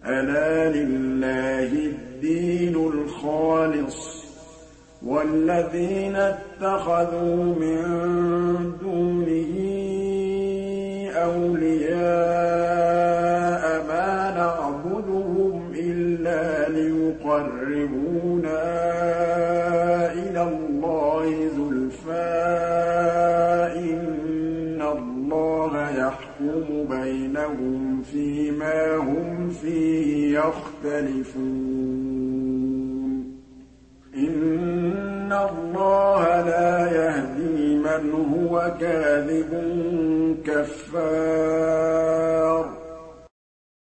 ألا لله الدين الخالص والذين اتخذوا من دونه أولياء ما نعبدهم إلا ليقربونا إلى الله زلفى إن الله يحكم بينهم فيما هم فيه يختلفون إن الله لا يهدي من هو كاذب كفار